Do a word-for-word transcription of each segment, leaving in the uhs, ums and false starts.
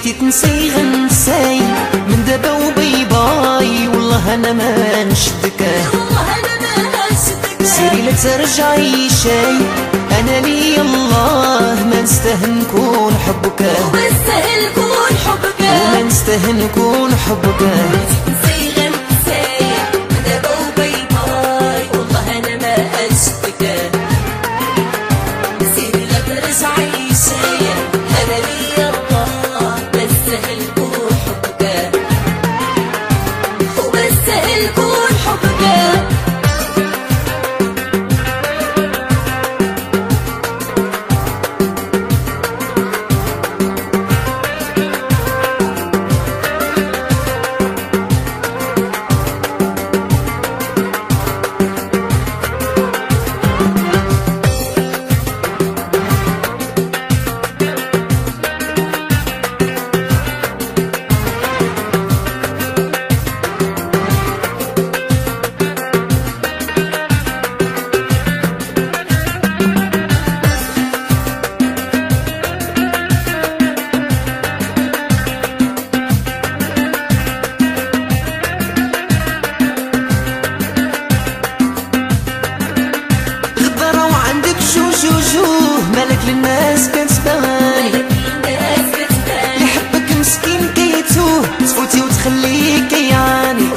بغيتي تنسي غنساي من دابا وباي باي، والله انا ما نشدك، والله انا ما نشدك. سيري لا ترجعي شاي، انا لي الله ما نستاهل نكون حبك، وما نستاهل نكون حبك، وما نستاهل نكون حبك. نسي غنساي من دابا وباي باي، والله انا ما نشدك، سيري لا ترجعي شاي، انا لي الله ما نستاهل نكون حبك، وما نستاهل نكون حبك. مالك للناس كتبان، اللي حبك مسكين كيتوه، تفوتي وتخليه كيعاني،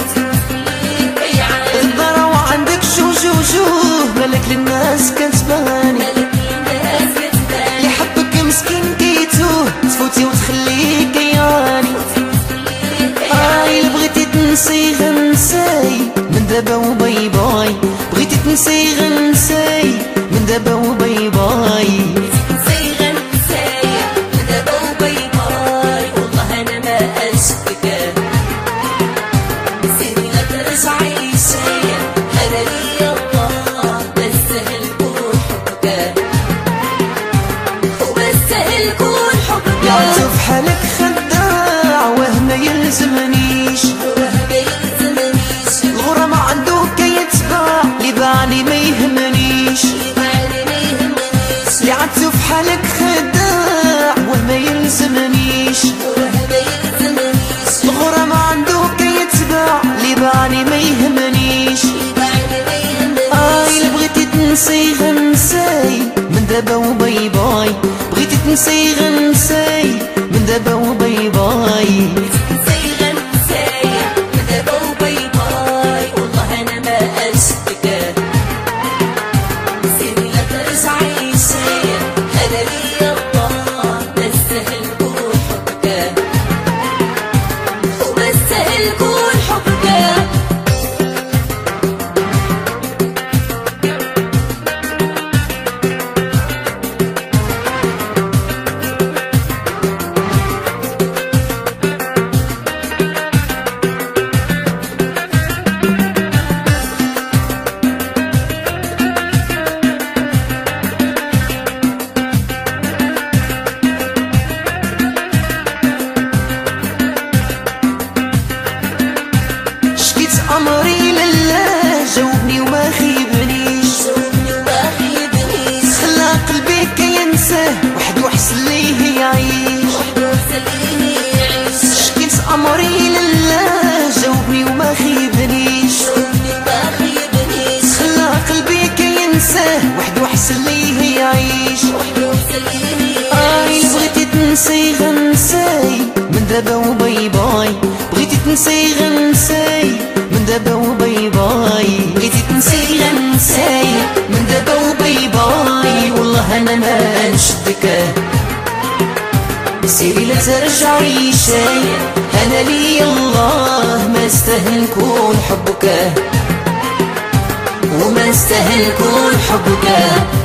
الضرا وعندك جوجوجوه، مالك للناس كتبان، اللي حبك مسكين كيتوه، تفوتي وتخليه كيعاني. هاي اللي بغيتي تنسي غنساي من دابا وباي باي، بغيتي تنسي غنساي من دابا وباي باي، نسي غنساي من دابا وباي باي، والله انا ما نشدك، سيري لا ترجعي شاي، انا لي الله ما نستاهل نكون حبك، وما نستاهل نكون حبك. يعطف حالك خداع واه ما يلزمنيش، واه ما يلزمنيش، الغرام عنده كيتباع، اللي باعني ما يهمنيش، اللي عطف حالك خداع واه ما يلزمنيش، واه ما يلزمنيش، الغرام عنده كيتباع، اللي باعني ما يهمنيش. هاي اللي بغيتي تنسي غنساي من دابا وباي باي، بغيتي تنسي غنساي من دابا وباي باي، نسي غنساي من دابا وباي باي، والله انا ما نشدك، سيري لا ترجعي شاي، انا لي الله ما نستاهل نكون حبك، وما نستاهل نكون حبك. أمري لله جاوبني وما خيبنيش، جاوبني وما خيبنيش، خلى قلبي كينساه وحدو حسن ليه يعيش، وحدو حسن ليه يعيش، شكيت أمري لله جاوبني وما خيبنيش، جاوبني وما خيبنيش، خلى قلبي كينساه وحدو حسن ليه يعيش، وحدو حسن ليه يعيش. هاي بغيتي تنسي غنساي من دابا وباي باي، بغيتي تنسي غنساي من دابا وباي باي، بغيتي تنسي غنساي من دابا وباي باي، والله انا ما نشدك، سيري لا ترجعي شاي، انا لي الله ما نستاهل نكون حبك، وما نستاهل نكون حبك.